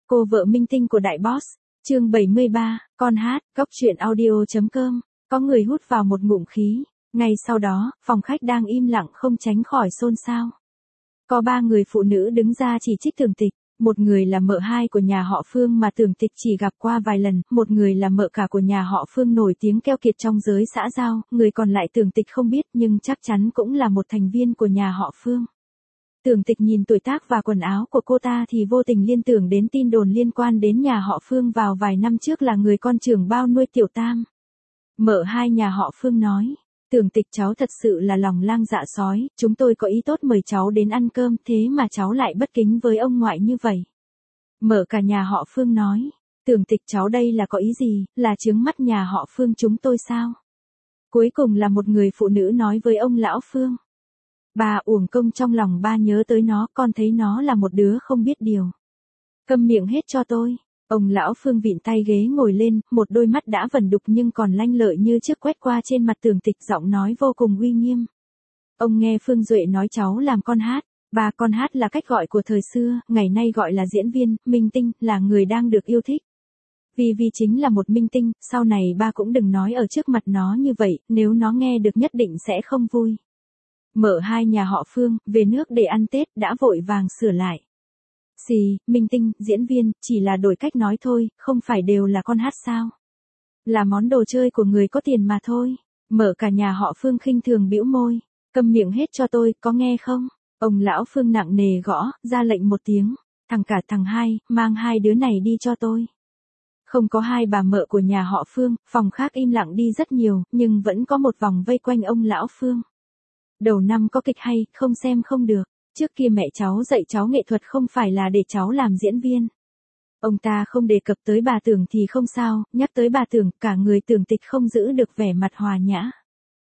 Cô vợ minh tinh của đại boss. Chương 73, con hát, góc truyện audio.com. Có người hút vào một ngụm khí. Ngay sau đó, phòng khách đang im lặng không tránh khỏi xôn xao. Có 3 người phụ nữ đứng ra chỉ trích Tưởng Tịch. Một người là mợ hai của nhà họ Phương mà Tưởng Tịch chỉ gặp qua vài lần, một người là mợ cả của nhà họ Phương nổi tiếng keo kiệt trong giới xã giao, người còn lại Tưởng Tịch không biết nhưng chắc chắn cũng là một thành viên của nhà họ Phương. Tưởng Tịch nhìn tuổi tác và quần áo của cô ta thì vô tình liên tưởng đến tin đồn liên quan đến nhà họ Phương vào vài năm trước là người con trưởng bao nuôi Tiểu Tam. Mợ hai nhà họ Phương nói, Tưởng Tịch cháu thật sự là lòng lang dạ sói, chúng tôi có ý tốt mời cháu đến ăn cơm thế mà cháu lại bất kính với ông ngoại như vậy. Mợ cả nhà họ Phương nói, Tưởng Tịch cháu đây là có ý gì, là trướng mắt nhà họ Phương chúng tôi sao? Cuối cùng là một người phụ nữ nói với ông lão Phương. Bà uổng công trong lòng ba nhớ tới nó, con thấy nó là một đứa không biết điều. Câm miệng hết cho tôi. Ông lão Phương vịn tay ghế ngồi lên, một đôi mắt đã vẩn đục nhưng còn lanh lợi như trước quét qua trên mặt Tưởng Tịch, giọng nói vô cùng uy nghiêm. Ông nghe Phương Duệ nói cháu làm con hát. Bà con hát là cách gọi của thời xưa, ngày nay gọi là diễn viên, minh tinh, là người đang được yêu thích. Vì chính là một minh tinh, sau này ba cũng đừng nói ở trước mặt nó như vậy, nếu nó nghe được nhất định sẽ không vui. Mợ hai nhà họ Phương, về nước để ăn Tết đã vội vàng sửa lại. Xì, minh tinh, diễn viên, chỉ là đổi cách nói thôi, không phải đều là con hát sao? Là món đồ chơi của người có tiền mà thôi. Mợ cả nhà họ Phương khinh thường bĩu môi. Câm miệng hết cho tôi, có nghe không? Ông lão Phương nặng nề gõ, ra lệnh một tiếng. Thằng cả thằng hai, mang 2 đứa này đi cho tôi. Không có hai bà mợ của nhà họ Phương, phòng khác im lặng đi rất nhiều, nhưng vẫn có một vòng vây quanh ông lão Phương. Đầu năm có kịch hay, không xem không được. Trước kia mẹ cháu dạy cháu nghệ thuật không phải là để cháu làm diễn viên. Ông ta không đề cập tới bà Tưởng thì không sao, nhắc tới bà Tưởng, cả người Tưởng Tịch không giữ được vẻ mặt hòa nhã.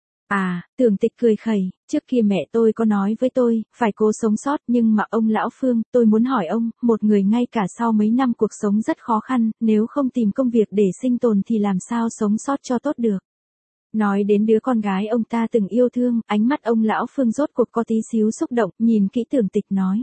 À, Tưởng Tịch cười khẩy, trước kia mẹ tôi có nói với tôi, phải cố sống sót, nhưng mà ông lão Phương, tôi muốn hỏi ông, một người ngay cả sau mấy năm cuộc sống rất khó khăn, nếu không tìm công việc để sinh tồn thì làm sao sống sót cho tốt được. Nói đến đứa con gái ông ta từng yêu thương, ánh mắt ông lão Phương rốt cuộc có tí xíu xúc động, nhìn kỹ Tưởng Tịch nói.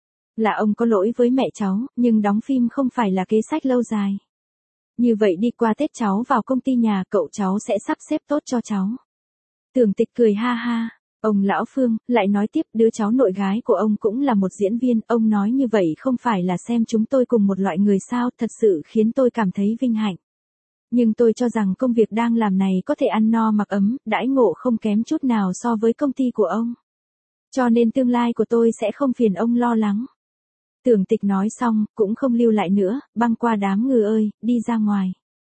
Là ông có lỗi với mẹ cháu, nhưng đóng phim không phải là kế sách lâu dài. Như vậy đi qua Tết cháu vào công ty nhà cậu cháu sẽ sắp xếp tốt cho cháu. Tưởng Tịch cười ha ha. Ông lão Phương lại nói tiếp, đứa cháu nội gái của ông cũng là một diễn viên, ông nói như vậy không phải là xem chúng tôi cùng một loại người sao, thật sự khiến tôi cảm thấy vinh hạnh. Nhưng tôi cho rằng công việc đang làm này có thể ăn no mặc ấm, đãi ngộ không kém chút nào so với công ty của ông. Cho nên tương lai của tôi sẽ không phiền ông lo lắng. Tưởng Tịch nói xong, cũng không lưu lại nữa, băng qua đám người ơi, đi ra ngoài.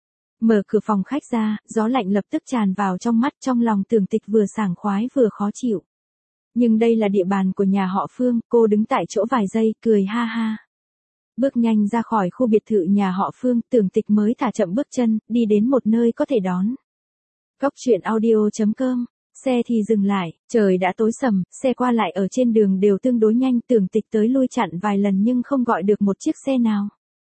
Mở cửa phòng khách ra, gió lạnh lập tức tràn vào trong mắt, trong lòng Tưởng Tịch vừa sảng khoái vừa khó chịu. Nhưng đây là địa bàn của nhà họ Phương, cô đứng tại chỗ vài giây, cười ha ha. Bước nhanh ra khỏi khu biệt thự nhà họ Phương, Tưởng Tịch mới thả chậm bước chân, đi đến một nơi có thể đón. Góc truyện audio.com. Xe thì dừng lại, trời đã tối sầm, xe qua lại ở trên đường đều tương đối nhanh, Tưởng Tịch tới lui chặn vài lần nhưng không gọi được một chiếc xe nào.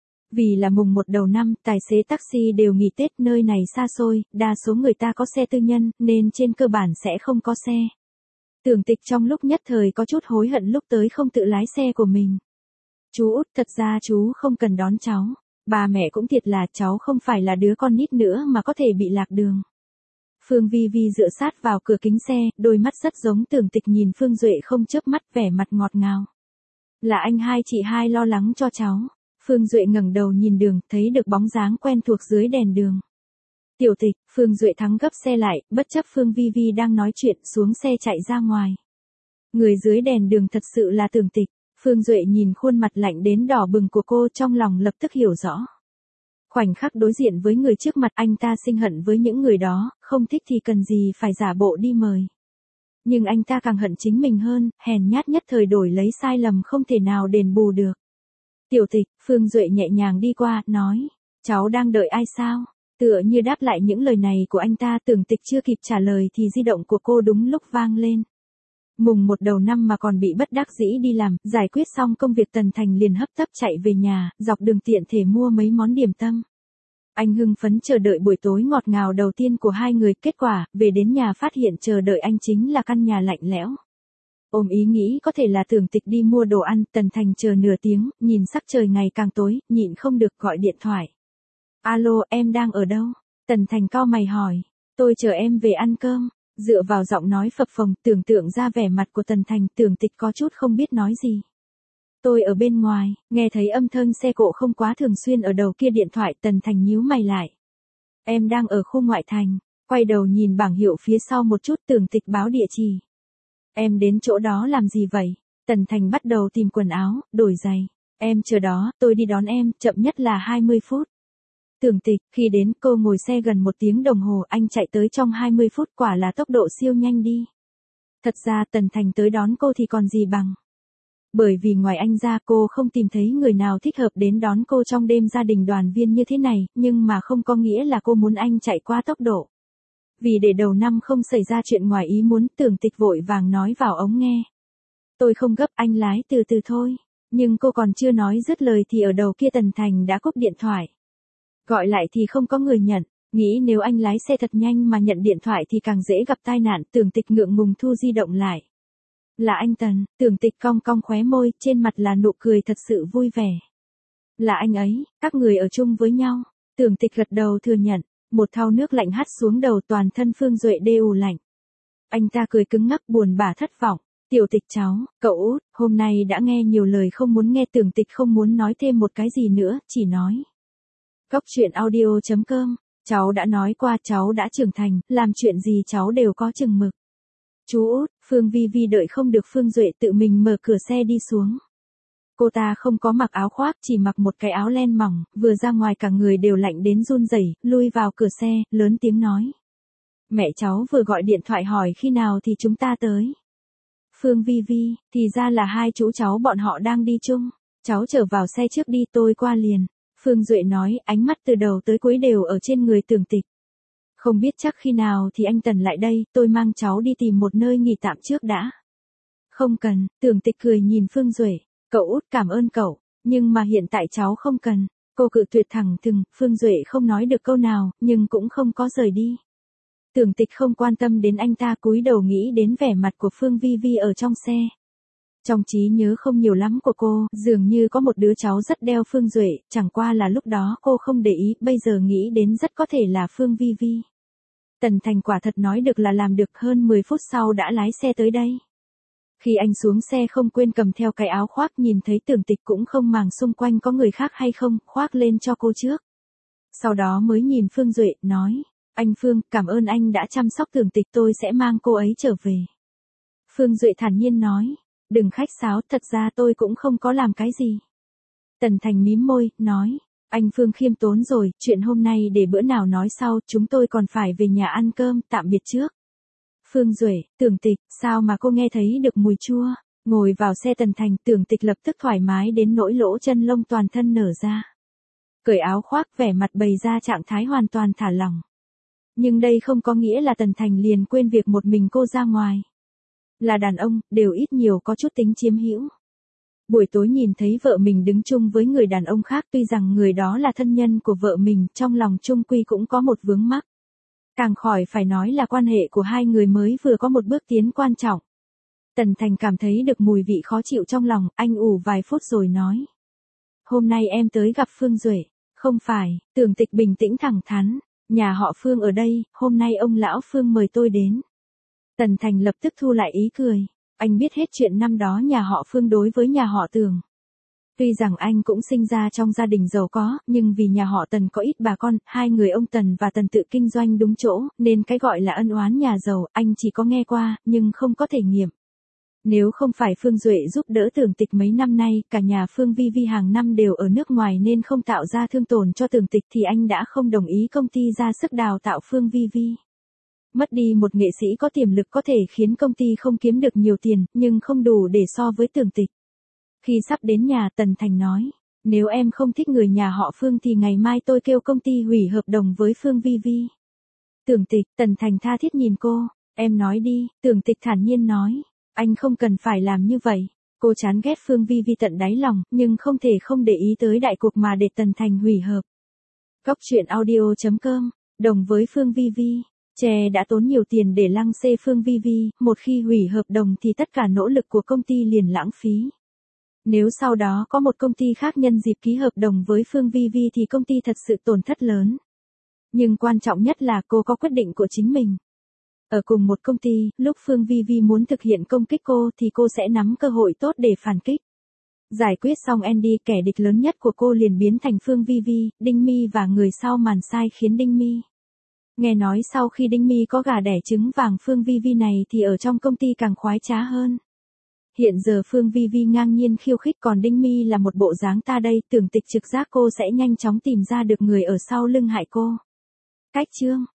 Vì là mùng 1 đầu năm, tài xế taxi đều nghỉ Tết, nơi này xa xôi, đa số người ta có xe tư nhân, nên trên cơ bản sẽ không có xe. Tưởng Tịch trong lúc nhất thời có chút hối hận lúc tới không tự lái xe của mình. Chú út, thật ra chú không cần đón cháu. Bà mẹ cũng thiệt là cháu không phải là đứa con nít nữa mà có thể bị lạc đường. Phương Vi Vi dựa sát vào cửa kính xe, đôi mắt rất giống Tưởng Tịch nhìn Phương Duệ không chớp mắt, vẻ mặt ngọt ngào. Là anh hai chị hai lo lắng cho cháu. Phương Duệ ngẩng đầu nhìn đường, thấy được bóng dáng quen thuộc dưới đèn đường. Tiểu Tịch, Phương Duệ thắng gấp xe lại, bất chấp Phương Vi Vi đang nói chuyện, xuống xe chạy ra ngoài. Người dưới đèn đường thật sự là Tưởng Tịch. Phương Duệ nhìn khuôn mặt lạnh đến đỏ bừng của cô, trong lòng lập tức hiểu rõ. Khoảnh khắc đối diện với người trước mặt, anh ta sinh hận với những người đó, không thích thì cần gì phải giả bộ đi mời. Nhưng anh ta càng hận chính mình hơn, hèn nhát nhất thời đổi lấy sai lầm không thể nào đền bù được. Tiểu Tịch, Phương Duệ nhẹ nhàng đi qua, nói, cháu đang đợi ai sao? Tựa như đáp lại những lời này của anh ta, Tưởng Tịch chưa kịp trả lời thì di động của cô đúng lúc vang lên. Mùng 1 đầu năm mà còn bị bất đắc dĩ đi làm, giải quyết xong công việc Tần Thành liền hấp tấp chạy về nhà, dọc đường tiện thể mua mấy món điểm tâm. Anh hưng phấn chờ đợi buổi tối ngọt ngào đầu tiên của hai người, kết quả, về đến nhà phát hiện chờ đợi anh chính là căn nhà lạnh lẽo. Ôm ý nghĩ có thể là Tưởng Tịch đi mua đồ ăn, Tần Thành chờ nửa tiếng, nhìn sắc trời ngày càng tối, nhịn không được gọi điện thoại. Alo, em đang ở đâu? Tần Thành cau mày hỏi. Tôi chờ em về ăn cơm. Dựa vào giọng nói phập phồng, tưởng tượng ra vẻ mặt của Tần Thành, Tưởng Tịch có chút không biết nói gì. Tôi ở bên ngoài, nghe thấy âm thanh xe cộ không quá thường xuyên ở đầu kia điện thoại, Tần Thành nhíu mày lại. Em đang ở khu ngoại thành, quay đầu nhìn bảng hiệu phía sau một chút, Tưởng Tịch báo địa chỉ. Em đến chỗ đó làm gì vậy? Tần Thành bắt đầu tìm quần áo, đổi giày. Em chờ đó, tôi đi đón em, chậm nhất là 20 phút. Tưởng Tịch, khi đến cô ngồi xe gần 1 tiếng đồng hồ, anh chạy tới trong 20 phút, quả là tốc độ siêu nhanh đi. Thật ra Tần Thành tới đón cô thì còn gì bằng. Bởi vì ngoài anh ra cô không tìm thấy người nào thích hợp đến đón cô trong đêm gia đình đoàn viên như thế này, nhưng mà không có nghĩa là cô muốn anh chạy quá tốc độ. Vì để đầu năm không xảy ra chuyện ngoài ý muốn, Tưởng Tịch vội vàng nói vào ống nghe. Tôi không gấp, anh lái từ từ thôi. Nhưng cô còn chưa nói dứt lời thì ở đầu kia Tần Thành đã cúp điện thoại. Gọi lại thì không có người nhận, nghĩ nếu anh lái xe thật nhanh mà nhận điện thoại thì càng dễ gặp tai nạn, Tưởng Tịch ngượng ngùng thu di động lại. Là anh Tần, Tưởng Tịch cong cong khóe môi, trên mặt là nụ cười thật sự vui vẻ. Là anh ấy, các người ở chung với nhau. Tưởng Tịch gật đầu thừa nhận, một thau nước lạnh hắt xuống đầu, toàn thân Phương Duệ đều lạnh. Anh ta cười cứng ngắc buồn bã thất vọng. Tiểu Tịch cháu, cậu út, hôm nay đã nghe nhiều lời không muốn nghe. Tưởng Tịch không muốn nói thêm một cái gì nữa, chỉ nói. Cóc truyện audio.com, cháu đã nói qua cháu đã trưởng thành, làm chuyện gì cháu đều có chừng mực. Chú út, Phương Vi Vi đợi không được Phương Duệ tự mình mở cửa xe đi xuống. Cô ta không có mặc áo khoác, chỉ mặc một cái áo len mỏng, vừa ra ngoài cả người đều lạnh đến run rẩy, lui vào cửa xe, lớn tiếng nói. Mẹ cháu vừa gọi điện thoại hỏi khi nào thì chúng ta tới. Phương Vi Vi, thì ra là hai chú cháu bọn họ đang đi chung. Cháu trở vào xe trước đi, tôi qua liền. Phương Duệ nói, ánh mắt từ đầu tới cuối đều ở trên người Tưởng Tịch. Không biết chắc khi nào thì anh Tần lại đây, tôi mang cháu đi tìm một nơi nghỉ tạm trước đã. Không cần, Tưởng Tịch cười nhìn Phương Duệ, cậu út cảm ơn cậu, nhưng mà hiện tại cháu không cần. Cô cự tuyệt thẳng thừng, Phương Duệ không nói được câu nào, nhưng cũng không có rời đi. Tưởng Tịch không quan tâm đến anh ta, cúi đầu nghĩ đến vẻ mặt của Phương Vi Vi ở trong xe. Trong trí nhớ không nhiều lắm của cô, dường như có một đứa cháu rất đeo Phương Duệ, chẳng qua là lúc đó cô không để ý, bây giờ nghĩ đến rất có thể là Phương Vi Vi. Tần Thành quả thật nói được là làm được, hơn 10 phút sau đã lái xe tới đây. Khi anh xuống xe không quên cầm theo cái áo khoác, nhìn thấy Tưởng Tịch cũng không màng xung quanh có người khác hay không, khoác lên cho cô trước. Sau đó mới nhìn Phương Duệ, nói, anh Phương, cảm ơn anh đã chăm sóc Tưởng Tịch, tôi sẽ mang cô ấy trở về. Phương Duệ thản nhiên nói. Đừng khách sáo, thật ra tôi cũng không có làm cái gì. Tần Thành mím môi, nói, anh Phương khiêm tốn rồi, chuyện hôm nay để bữa nào nói sau, chúng tôi còn phải về nhà ăn cơm, tạm biệt trước. Phương Duệ, Tưởng Tịch, sao mà cô nghe thấy được mùi chua? Ngồi vào xe Tần Thành, Tưởng Tịch lập tức thoải mái đến nỗi lỗ chân lông toàn thân nở ra. Cởi áo khoác, vẻ mặt bày ra trạng thái hoàn toàn thả lỏng. Nhưng đây không có nghĩa là Tần Thành liền quên việc một mình cô ra ngoài. Là đàn ông, đều ít nhiều có chút tính chiếm hữu. Buổi tối nhìn thấy vợ mình đứng chung với người đàn ông khác, tuy rằng người đó là thân nhân của vợ mình, trong lòng chung quy cũng có một vướng mắc. Càng khỏi phải nói là quan hệ của hai người mới vừa có một bước tiến quan trọng. Tần Thành cảm thấy được mùi vị khó chịu trong lòng, anh ủ vài phút rồi nói. Hôm nay em tới gặp Phương Duệ. Không phải, Tưởng Tịch bình tĩnh thẳng thắn. Nhà họ Phương ở đây, hôm nay ông lão Phương mời tôi đến. Tần Thành lập tức thu lại ý cười. Anh biết hết chuyện năm đó nhà họ Phương đối với nhà họ Tưởng. Tuy rằng anh cũng sinh ra trong gia đình giàu có, nhưng vì nhà họ Tần có ít bà con, hai người ông Tần và Tần tự kinh doanh đúng chỗ, nên cái gọi là ân oán nhà giàu, anh chỉ có nghe qua, nhưng không có thể nghiệm. Nếu không phải Phương Duệ giúp đỡ Tưởng Tịch mấy năm nay, cả nhà Phương Vi Vi hàng năm đều ở nước ngoài nên không tạo ra thương tổn cho Tưởng Tịch thì anh đã không đồng ý công ty ra sức đào tạo Phương Vi Vi. Mất đi một nghệ sĩ có tiềm lực có thể khiến công ty không kiếm được nhiều tiền, nhưng không đủ để so với Tưởng Tịch. Khi sắp đến nhà, Tần Thành nói, nếu em không thích người nhà họ Phương thì ngày mai tôi kêu công ty hủy hợp đồng với Phương Vi Vi. Tưởng Tịch, Tần Thành tha thiết nhìn cô, em nói đi, Tưởng Tịch thản nhiên nói, anh không cần phải làm như vậy. Cô chán ghét Phương Vi Vi tận đáy lòng, nhưng không thể không để ý tới đại cuộc mà để Tần Thành hủy hợp. Cóc truyện audio.com, đồng với Phương Vi Vi. Che đã tốn nhiều tiền để lăng xê Phương Vi Vi, một khi hủy hợp đồng thì tất cả nỗ lực của công ty liền lãng phí. Nếu sau đó có một công ty khác nhân dịp ký hợp đồng với Phương Vi Vi thì công ty thật sự tổn thất lớn. Nhưng quan trọng nhất là cô có quyết định của chính mình. Ở cùng một công ty, lúc Phương Vi Vi muốn thực hiện công kích cô thì cô sẽ nắm cơ hội tốt để phản kích. Giải quyết xong Andy, kẻ địch lớn nhất của cô liền biến thành Phương Vi Vi, Đinh Mi và người sau màn sai khiến Đinh Mi. Nghe nói sau khi Đinh Mi có gà đẻ trứng vàng Phương Vi Vi này thì ở trong công ty càng khoái trá hơn. Hiện giờ Phương Vi Vi ngang nhiên khiêu khích còn Đinh Mi là một bộ dáng ta đây, tưởng tịch trực giác cô sẽ nhanh chóng tìm ra được người ở sau lưng hại cô. Cách chương